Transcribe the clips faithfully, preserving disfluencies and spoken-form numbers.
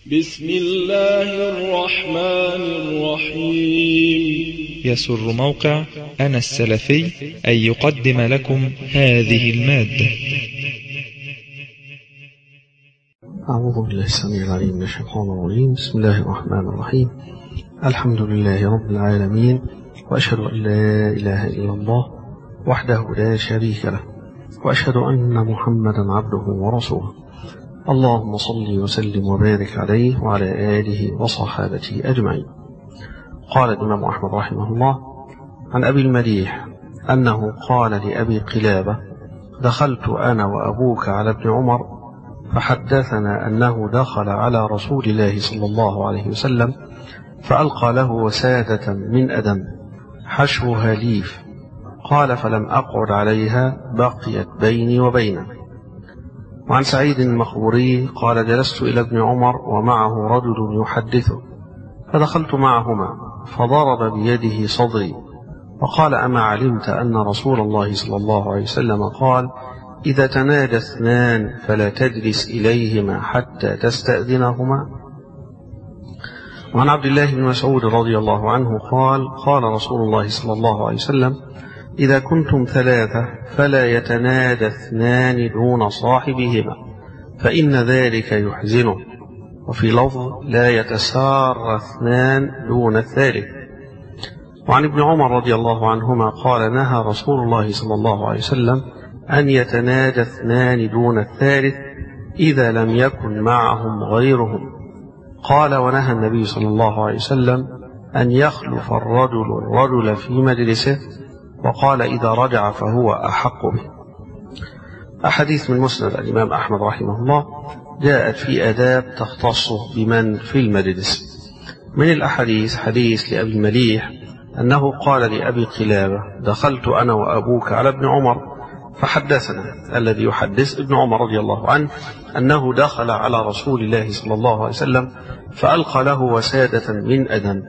بسم الله الرحمن الرحيم. يسر موقع أنا السلفي أن يقدم لكم هذه المادة. أعوذ بالله السميع العليم من الشيطان الرجيم. بسم الله الرحمن الرحيم. الحمد لله رب العالمين، وأشهد أن لا إله إلا الله وحده لا شريك له، وأشهد أن محمدا عبده ورسوله. اللهم صل وسلم وبارك عليه وعلى آله وصحابته أجمعين. قال الإمام أحمد رحمه الله عن أبي المليح أنه قال لأبي قلابة: دخلت أنا وأبوك على ابن عمر فحدثنا أنه دخل على رسول الله صلى الله عليه وسلم فألقى له وسادة من أدم حشوها ليف، قال: فلم أقعد عليها بقيت بيني وبينه. وعن سعيد المخبوري قال: جلست إلى ابن عمر ومعه رجل يحدثه، فدخلت معهما فضرب بيده صدري وقال: أما علمت أن رسول الله صلى الله عليه وسلم قال: إذا تنادى اثنان فلا تجلس إليهما حتى تستأذنهما؟ وعن عبد الله بن مسعود رضي الله عنه قال: قال رسول الله صلى الله عليه وسلم: إذا كنتم ثلاثة فلا يتنادى اثنان دون صاحبهما فإن ذلك يحزنه. وفي لفظ: لا يتسار اثنان دون الثالث. وعن ابن عمر رضي الله عنهما قال: نهى رسول الله صلى الله عليه وسلم أن يتنادى اثنان دون الثالث إذا لم يكن معهم غيرهم. قال: ونهى النبي صلى الله عليه وسلم أن يخلف الرجل الرجل في مجلسه، وقال: إذا رجع فهو أحق به. أحاديث من مسند الإمام أحمد رحمه الله جاءت في آداب تختص بمن في المجلس. من الأحاديث حديث لأبي المليح أنه قال لأبي قلابة: دخلت أنا وأبوك على ابن عمر فحدثنا، الذي يحدث ابن عمر رضي الله عنه أنه دخل على رسول الله صلى الله عليه وسلم فألقى له وسادة من أدم،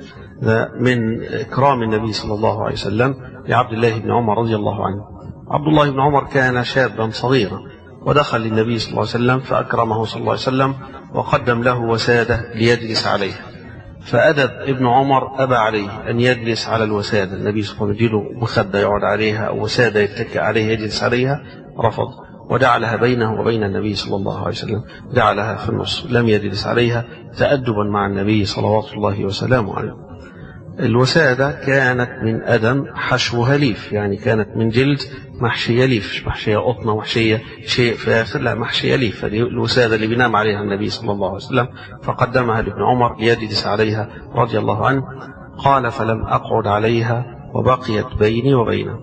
من إكرام النبي صلى الله عليه وسلم لعبد الله بن عمر رضي الله عنه. عبد الله بن عمر كان شابا صغيرا ودخل للنبي صلى الله عليه وسلم فأكرمه صلى الله عليه وسلم وقدم له وسادة ليجلس عليها، فأدب ابن عمر أبى عليه أن يجلس على الوسادة. النبي صلى الله عليه وسلم يجيله مخدة يقعد عليها أو وسادة يتكئ عليها يجلس عليها، رفض وجعلها بينه وبين النبي صلى الله عليه وسلم، جعلها في النص، لم يجلس عليها تأدبا مع النبي صلوات الله وسلامه عليه. الوسادة كانت من أدم حشوها ليف، يعني كانت من جلد محشية ليف، مش محشية قطنة محشية شيء فاخر، لا محشية ليف. هذه الوسادة اللي بينام عليها النبي صلى الله عليه وسلم، فقدمها لابن عمر ليجلس عليها رضي الله عنه. قال: فلم أقعد عليها وبقيت بيني وبينه.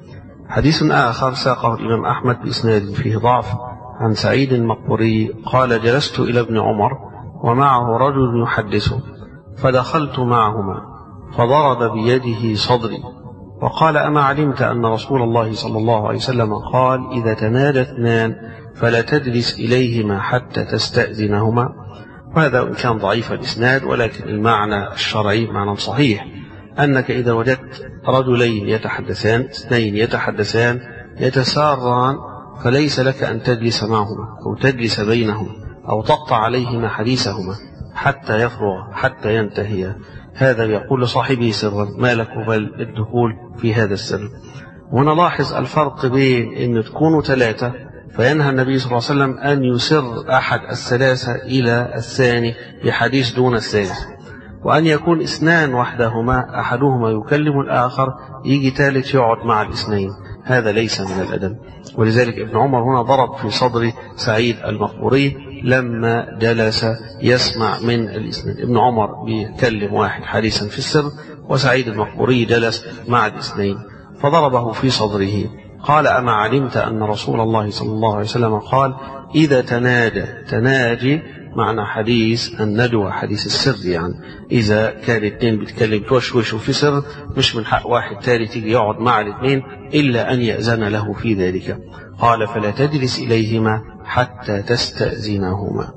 حديث آخر ساقه الإمام أحمد بإسناد فيه ضعف عن سعيد المقبوري قال: جلست إلى ابن عمر ومعه رجل يحدثه، فدخلت معهما فضرب بيده صدري وقال: أما علمت أن رسول الله صلى الله عليه وسلم قال: إذا تنادى اثنان فلا تجلس إليهما حتى تستأذنهما؟ وهذا إن كان ضعيف الإسناد، ولكن المعنى الشرعي معنى صحيح، أنك إذا وجدت رجلين يتحدثان، اثنين يتحدثان يتساران، فليس لك أن تجلس معهما أو تجلس بينهما أو تقطع عليهما حديثهما حتى يفرغ حتى ينتهي. هذا يقول لصاحبه سرا: ما لك بل الدخول في هذا السر. ونلاحظ الفرق بين أن تكونوا ثلاثة فينهى النبي صلى الله عليه وسلم أن يسر أحد الثلاثة إلى الثاني بحديث دون الثالث، وأن يكون اثنان وحدهما أحدهما يكلم الآخر يجي ثالث يقعد مع الاثنين، هذا ليس من الأدب. ولذلك ابن عمر هنا ضرب في صدر سعيد المقبوري لما جلس يسمع من الاثنين. ابن عمر بيكلم واحد حديثا في السر، وسعيد المقبوري جلس مع الاثنين فضربه في صدره. قال: أما علمت أن رسول الله صلى الله عليه وسلم قال: إذا تنادى، تناجي معنى حديث الندوة، حديث السر، يعني إذا كان الاثنين بيتكلم توشوشوا في سر، مش من حق واحد ثالث يجي يقعد مع الاثنين إلا أن يأذن له في ذلك. قال: فلا تجلس إليهما حتى تستأذنهما.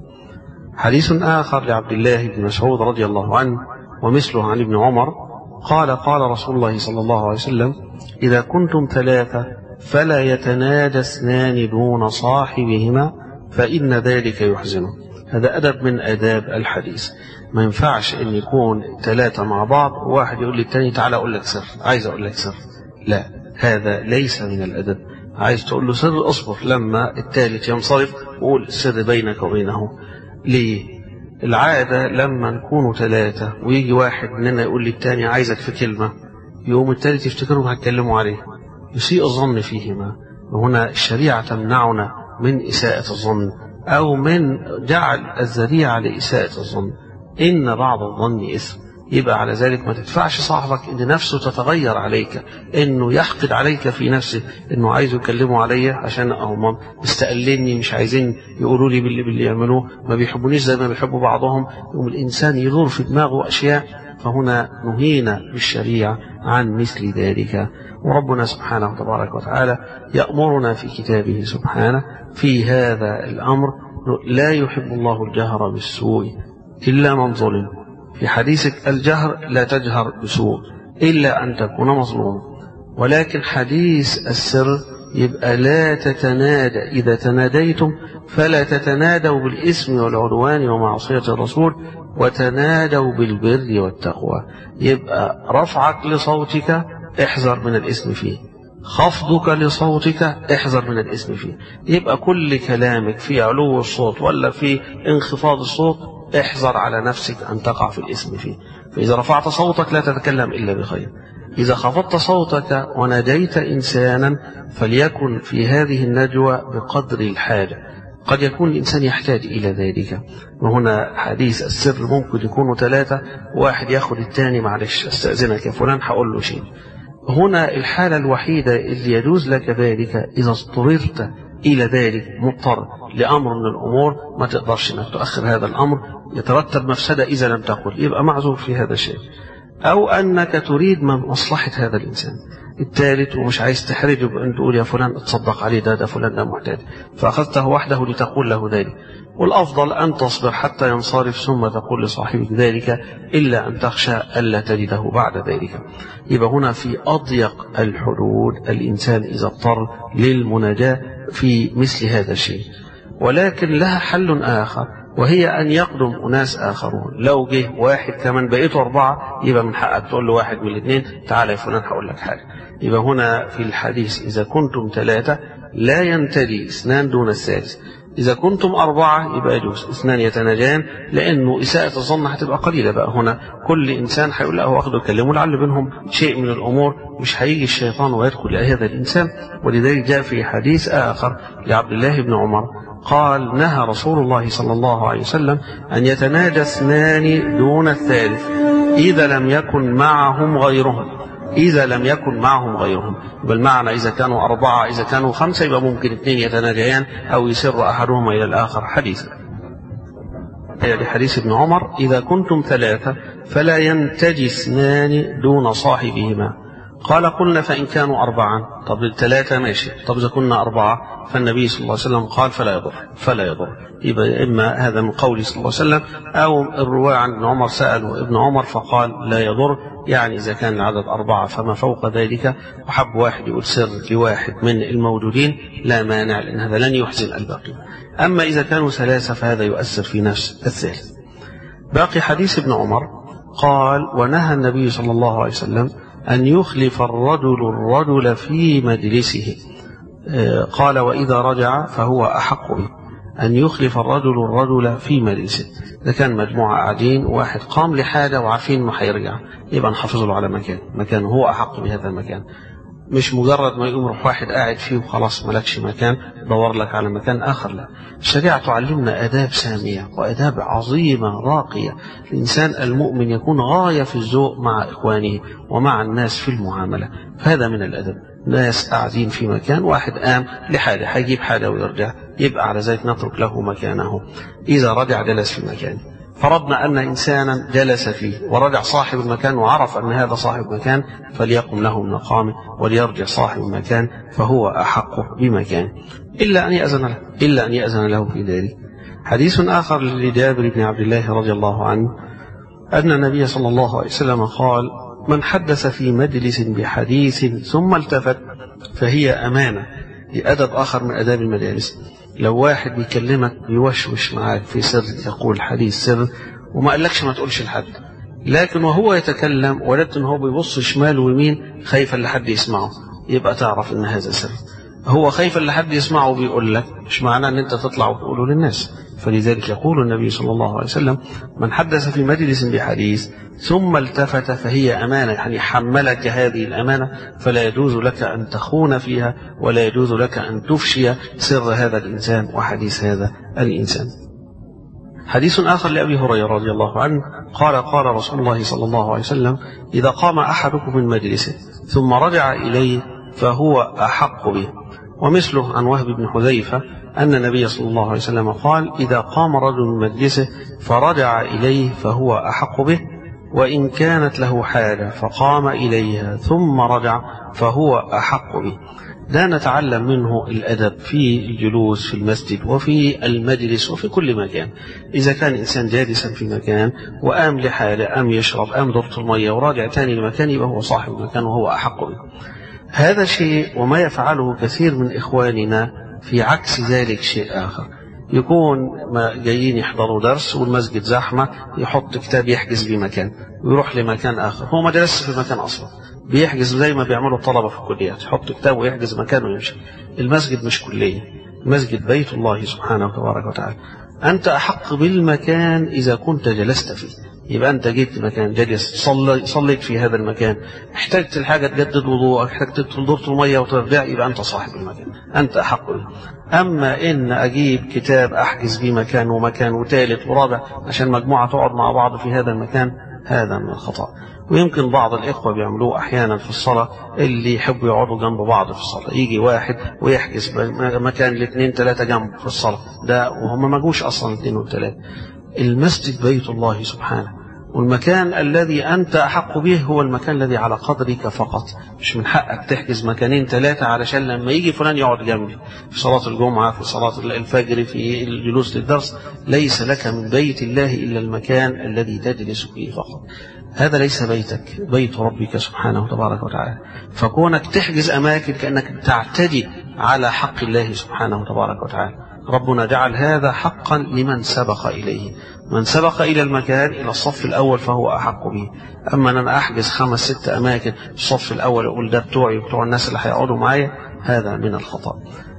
حديث آخر لعبد الله بن مسعود رضي الله عنه ومثله عن ابن عمر قال: قال رسول الله صلى الله عليه وسلم: إذا كنتم ثلاثة فلا يتنادى اثنان دون صاحبهما فإن ذلك يحزنه. هذا أدب من آداب الحديث. ما ينفعش أن يكون ثلاثة مع بعض وواحد يقول للتاني تعالى أقول لك سر، عايز أقول لك سر، لا، هذا ليس من الأدب. عايز تقول له سر أصبر لما الثالث ينصرف وقول السر بينك وبينه. ليه؟ العادة لما نكونوا ثلاثة ويجي واحد مننا يقول للتاني عايزك في كلمة، يوم الثالث يفتكرهم هتكلموا عليه، يسيء الظن فيهما. وهنا الشريعة تمنعنا من إساءة الظن أو من جعل الذريعة لإساءة الظن. إن بعض الظن إثم. يبقى على ذلك ما تدفعش صاحبك إن نفسه تتغير عليك، إنه يحقد عليك في نفسه، إنه عايز يكلموا عليا عشان هم مستقلني، مش عايزين يقولوا لي باللي باللي يعملوه، ما بيحبونيش زي ما بيحبوا بعضهم. يوم الإنسان يدور في دماغه أشياء، فهنا نهينا بالشريعة عن مثل ذلك. وربنا سبحانه تبارك وتعالى يأمرنا في كتابه سبحانه في هذا الأمر: لا يحب الله الجهر بالسوء إلا من ظلم. في حديثك الجهر لا تجهر بسوء إلا أن تكون مظلوم. ولكن حديث السر يبقى لا تتنادى، إذا تناديتم فلا تتنادوا بالإثم والعدوان ومعصية الرسول، وتنادوا بالبر والتقوى. يبقى رفعك لصوتك احذر من الإثم فيه، خفضك لصوتك احذر من الإثم فيه. يبقى كل كلامك في علو الصوت ولا في انخفاض الصوت احذر على نفسك أن تقع في الإثم فيه. فإذا رفعت صوتك لا تتكلم إلا بخير. إذا خفضت صوتك وناديت إنسانا فليكن في هذه النجوى بقدر الحاجة، قد يكون الإنسان يحتاج إلى ذلك. وهنا حديث السر ممكن يكونوا ثلاثة، واحد يأخذ الثاني معلش استأذنك يا فلان هقول له شيء. هنا الحالة الوحيدة اللي يجوز لك ذلك إذا اضطررت إلى ذلك، مضطر لأمر من الأمور ما تقدرش أنك تؤخر هذا الأمر، يترتب مفسدة إذا لم تقل، يبقى معذور في هذا الشيء. أو أنك تريد من مصلحة هذا الإنسان. الثالث ومش عايز تحرجه بأن تقول يا فلان اتصدق عليه، ده ده فلان ده محتاج، فأخذته وحده لتقول له ذلك. والأفضل أن تصبر حتى ينصرف ثم تقول لصاحبك ذلك، إلا أن تخشى ألا تجده بعد ذلك. يبقى هنا في أضيق الحدود الإنسان إذا اضطر للمناجاة في مثل هذا الشيء. ولكن لها حل آخر، وهي أن يقدم أناس آخرون. لو جه واحد كمان بقيته أربعة، يبقى من حقك تقول له واحد من الاثنين تعالى يا فلان هقول لك حاجة. يبقى هنا في الحديث إذا كنتم ثلاثة لا ينتدي اثنان دون الثالث. إذا كنتم أربعة يبقى يجوز اثنان يتناجان، لأنه إساءة الظن هتبقى قليلة. بقى هنا كل إنسان هيقول له واخده يكلمه لعل بينهم شيء من الأمور، مش هيجي الشيطان ويدخل لهذا الإنسان. ولذلك جاء في حديث آخر لعبد الله بن عمر قال: نهى رسول الله صلى الله عليه وسلم أن يتناجى اثنان دون الثالث إذا لم يكن معهم غيرهم. إذا لم يكن معهم غيرهم، بالمعنى إذا كانوا أربعة، إذا كانوا خمسة يبقى ممكن اثنين يتناجيان أو يسر أحدهما إلى الآخر حديثا. لحديث ابن عمر: إذا كنتم ثلاثة فلا ينتجي اثنان دون صاحبهما. قال: قلنا فإن كانوا أربعا. طب الثلاثة ماشي، طب إذا كنا أربعة؟ فالنبي صلى الله عليه وسلم قال: فلا يضر فلا يضر. يبقى إما هذا من قوله صلى الله عليه وسلم، أو الرواية عن ابن عمر سألوا ابن عمر فقال لا يضر، يعني إذا كان العدد أربعة فما فوق ذلك وحب واحد يقول سر لواحد من الموجودين لا مانع، لأن هذا لن يحزن الباقي. أما إذا كانوا ثلاثة فهذا يؤثر في نفس الثالث. باقي حديث ابن عمر قال: ونهى النبي صلى الله عليه وسلم أن يخلف الرجل الرجل في مجلسه. قال: وإذا رجع فهو أحق به. أن يخلف الرجل الرجل في مجلسه، إذا كان مجموعة قاعدين وواحد قام لحاجة وعارفين إنه هيرجع، يبقى نحافظ له على مكان مكان هو أحق بهذا المكان، مش مجرد ما يقوم روح واحد قاعد فيه وخلاص ملكش مكان دور لك على مكان آخر. لا، الشريعة تعلمنا آداب سامية وآداب عظيمة راقية. الإنسان المؤمن يكون غاية في الذوق مع إخوانه ومع الناس في المعاملة، فهذا من الأدب. ناس قاعدين في مكان، واحد قام لحاجة هيجيب حاجة ويرجع، يبقى على ذلك نترك له مكانه. إذا رجع جلس في مكانه. فرضنا أن إنسانا جلس فيه ورجع صاحب المكان وعرف أن هذا صاحب مكان، فليقم له من مقامه وليرجع صاحب المكان، فهو أحق بمكانه إلا أن يأذن له إلا أن يأذن له في ذلك. حديث آخر لجابر بن عبد الله رضي الله عنه أن النبي صلى الله عليه وسلم قال: من حدث في مجلس بحديث ثم التفت فهي أمانة. لأدب آخر من أداب المجالس. لو واحد بيكلمك بيوشوش معاك في سر، يقول حديث سر وما قالكش ما تقولش لحد، لكن وهو يتكلم ولدت ان هو بيبص شمال ويمين خايفا لحد يسمعه، يبقى تعرف ان هذا سر. هو خايفا لحد يسمعه وبيقول لك، مش معناه ان انت تطلع وتقوله للناس. فلذلك يقول النبي صلى الله عليه وسلم: من حدث في مجلس بحديث ثم التفت فهي أمانة، يعني حملك هذه الأمانة، فلا يجوز لك أن تخون فيها، ولا يجوز لك أن تفشي سر هذا الإنسان وحديث هذا الإنسان. حديث آخر لأبي هريرة رضي الله عنه قال: قال رسول الله صلى الله عليه وسلم: إذا قام أحدكم من مجلسه ثم رجع إليه فهو أحق به. ومثله عن وهب بن حذيفة أن النبي صلى الله عليه وسلم قال: إذا قام رجل من مجلسه فرجع إليه فهو أحق به، وإن كانت له حاجة فقام إليها ثم رجع فهو أحق به. ده نتعلم منه الأدب في الجلوس في المسجد وفي المجلس وفي كل مكان. إذا كان إنسان جالسا في مكان وقام لحاله، قام يشرب، قام دورة المية وراجع تاني لمكان، يبقى هو صاحب المكان وهو أحق به. هذا شيء، وما يفعله كثير من إخواننا في عكس ذلك شيء آخر. يكون جايين يحضروا درس والمسجد زحمة، يحط كتاب يحجز بمكان ويروح لمكان آخر، هو ما جلس في المكان أصلا، بيحجز زي ما بيعملوا الطلبة في الكليات، يحط كتاب ويحجز مكان ويمشي. المسجد مش كلية، المسجد بيت الله سبحانه وتبارك وتعالى. أنت أحق بالمكان إذا كنت جلست فيه. يبقى أنت جيت مكان جلس، صلي صليت في هذا المكان، احتجت الحاجة تجدد وضوءك، احتجت تدخل دورة المية وترجع، يبقى أنت صاحب المكان، أنت أحق به. أما إن أجيب كتاب أحجز بيه مكان ومكان وثالث ورابع عشان مجموعة تقعد مع بعض في هذا المكان، هذا من الخطأ. ويمكن بعض الإخوة بيعملوه أحيانا في الصلاة، اللي يحبوا يقعدوا جنب بعض في الصلاة، يجي واحد ويحجز مكان الاثنين ثلاثة جنب في الصلاة، ده وهم ما جوش أصلا الاثنين والثلاثة. المسجد بيت الله سبحانه، والمكان الذي أنت أحق به هو المكان الذي على قدرك فقط. مش من حقك تحجز مكانين ثلاثة علشان لما يجي فلان يقعد جنبي في صلاة الجمعة، في صلاة الفجر، في الجلوس للدرس. ليس لك من بيت الله إلا المكان الذي تجلس فيه فقط. هذا ليس بيتك، بيت ربك سبحانه وتبارك وتعالى. فكونك تحجز أماكن كأنك تعتدي على حق الله سبحانه وتبارك وتعالى. ربنا جعل هذا حقا لمن سبق إليه، من سبق إلى المكان، إلى الصف الأول، فهو أحق به. أما أنا أحجز خمس ست أماكن في الصف الأول أقول ده بتوعي وبتوع الناس اللي هيقعدوا معايا، هذا من الخطأ.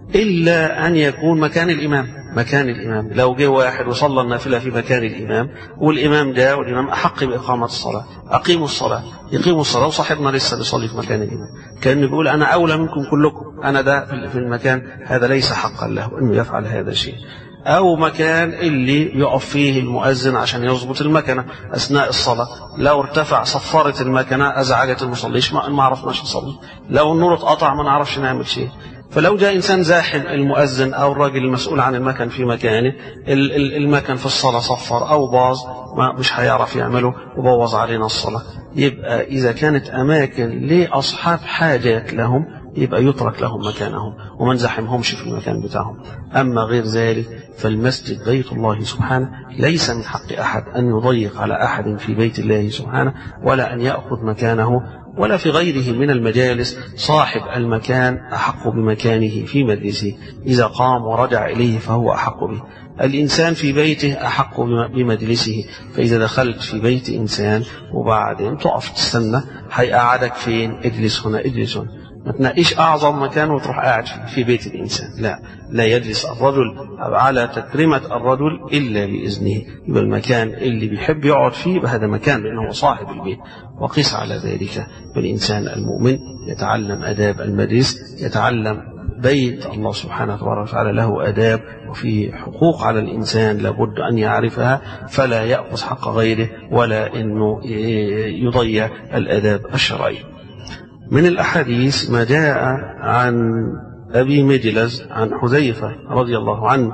إلا أن يكون مكان الإمام، مكان الإمام لو جه واحد وصلى النافلة في مكان الإمام والإمام جاء والإمام أحق بإقامة الصلاة، أقيموا الصلاة، يقيموا الصلاة، وصاحبنا لسه بيصلي في مكان الإمام، كأنه بيقول أنا أولى منكم كلكم، أنا ده في المكان. هذا ليس حقا له أنه يفعل هذا الشيء. أو مكان اللي يقف فيه المؤذن عشان يضبط المكنة أثناء الصلاة، لو ارتفع صفارة المكنة أزعجت المصليش، ما عرفناش نصلي، لو النور اتقطع ما نعرفش نعمل شيء. فلو جاء إنسان زاحم المؤذن أو الراجل المسؤول عن المكن في مكانه، المكن في الصلاة صفر أو باظ، ما مش هيعرف يعمله وبوظ علينا الصلاة. يبقى إذا كانت أماكن لأصحاب حاجات لهم يبقى يترك لهم مكانهم وما نزحمهمش في المكان بتاعهم. أما غير ذلك فالمسجد بيت الله سبحانه، ليس من حق أحد أن يضيق على أحد في بيت الله سبحانه، ولا أن يأخذ مكانه، ولا في غيره من المجالس. صاحب المكان أحق بمكانه في مجلسه، إذا قام ورجع إليه فهو أحق به. الإنسان في بيته أحق بمجلسه، فإذا دخلت في بيت إنسان وبعدين تقف تستنى هيقعدك فين؟ اجلس هنا، اجلس هنا، ما تنقيش أعظم مكان وتروح قاعد في بيت الإنسان. لا لا يجلس الرجل على تكريمة الرجل إلا بإذنه. يبقى المكان اللي بيحب يقعد فيه بهذا مكان لأنه صاحب البيت. وقيس على ذلك بالإنسان المؤمن يتعلم آداب المجلس، يتعلم بيت الله سبحانه وتعالى له آداب وفي حقوق على الإنسان لابد أن يعرفها، فلا يأخذ حق غيره ولا إنه يضيع الآداب الشرعية. من الأحاديث ما جاء عن أبي مجلز عن حذيفة رضي الله عنه،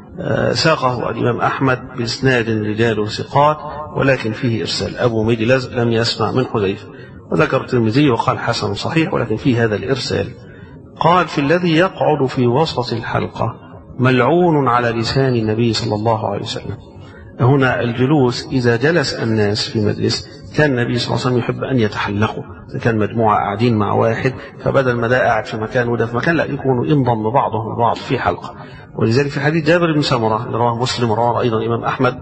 ساقه الإمام أحمد بإسناد رجال ثقات ولكن فيه إرسال. أبو مجلز لم يسمع من حذيفة، وذكر الترمذي وقال حسن صحيح، ولكن فيه هذا الإرسال. قال: في الذي يقعد في وسط الحلقة ملعون على لسان النبي صلى الله عليه وسلم. هنا الجلوس إذا جلس الناس في مجلس كان النبي صلى الله عليه وسلم يحب أن يتحلقوا، إذا كان مجموعة قاعدين مع واحد فبدل ما ده قاعد في مكان وده في مكان لا يكونوا ينضم بعضهم البعض في حلقة. ولذلك في حديث جابر بن سمرة اللي رواه مسلم ورواه أيضا الإمام أحمد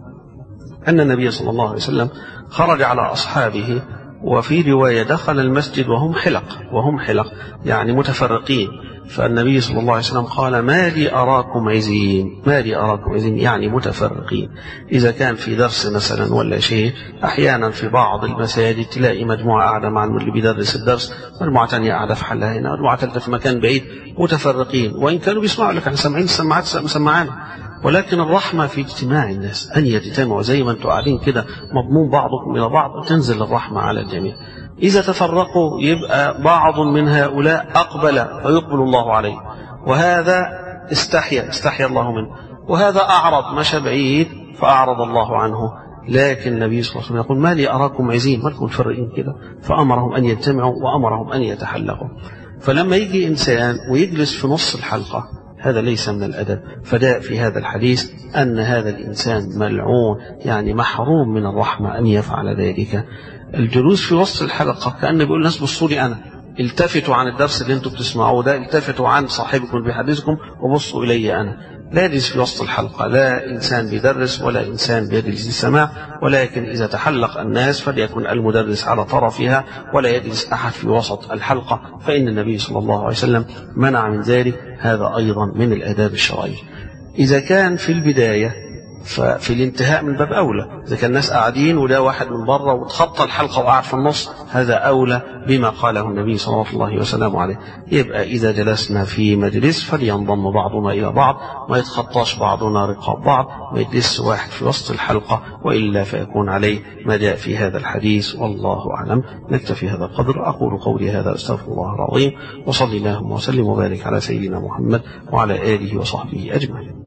أن النبي صلى الله عليه وسلم خرج على أصحابه وفي رواية دخل المسجد وهم حلق وهم حلق يعني متفرقين، فالنبي صلى الله عليه وسلم قال ما لي أراكم عزين ما لي أراكم عزين يعني متفرقين. إذا كان في درس مثلا ولا شيء أحيانا في بعض المساجد تلاقي مجموعة قاعدة مع اللي بيدرس الدرس، مجموعة ثانية قاعدة في حلها هنا، مجموعة ثالثة في مكان بعيد، متفرقين وإن كانوا بيسمعوا لك احنا سامعين السماعات مسمعانا، ولكن الرحمة في اجتماع الناس أن يجتمعوا زي ما انتم قاعدين كده مضمون بعضكم إلى بعض تنزل الرحمة على الجميع. إذا تفرقوا يبقى بعض من هؤلاء أقبل فيقبل الله عليه، وهذا استحيا استحيا الله منه، وهذا أعرض مشى بعيد فأعرض الله عنه. لكن النبي صلى الله عليه وسلم يقول ما لي أراكم عزين ما لكم متفرقين كده، فأمرهم أن يجتمعوا وأمرهم أن يتحلقوا. فلما يجي إنسان ويجلس في نص الحلقة هذا ليس من الأدب، فجاء في هذا الحديث أن هذا الإنسان ملعون يعني محروم من الرحمة أن يفعل ذلك. الجلوس في وسط الحلقة كأنه بيقول الناس بصوا لي أنا، التفتوا عن الدرس اللي انتم بتسمعوه ده، التفتوا عن صاحبكم بيحدثكم وبصوا إلي أنا. لا يجلس في وسط الحلقة لا إنسان بيدرس ولا إنسان بيجلس للسماع، ولكن إذا تحلق الناس فليكن المدرس على طرفها ولا يجلس أحد في وسط الحلقة، فإن النبي صلى الله عليه وسلم منع من ذلك. هذا أيضا من الآداب الشرعية. إذا كان في البداية ففي الانتهاء من باب أولى، إذا كان الناس قاعدين وده واحد من بره وتخطى الحلقة وقعد في النص هذا أولى بما قاله النبي صلى الله عليه وسلم عليه. يبقى إذا جلسنا في مجلس فلينضم بعضنا إلى بعض، ما يتخطاش بعضنا رقاب بعض، ما يجلس واحد في وسط الحلقة، وإلا فيكون عليه ما جاء في هذا الحديث. والله أعلم. نكتفي هذا القدر. أقول قولي هذا أستغفر الله العظيم، وصلي اللهم وسلم وبارك على سيدنا محمد وعلى آله وصحبه أجمعين.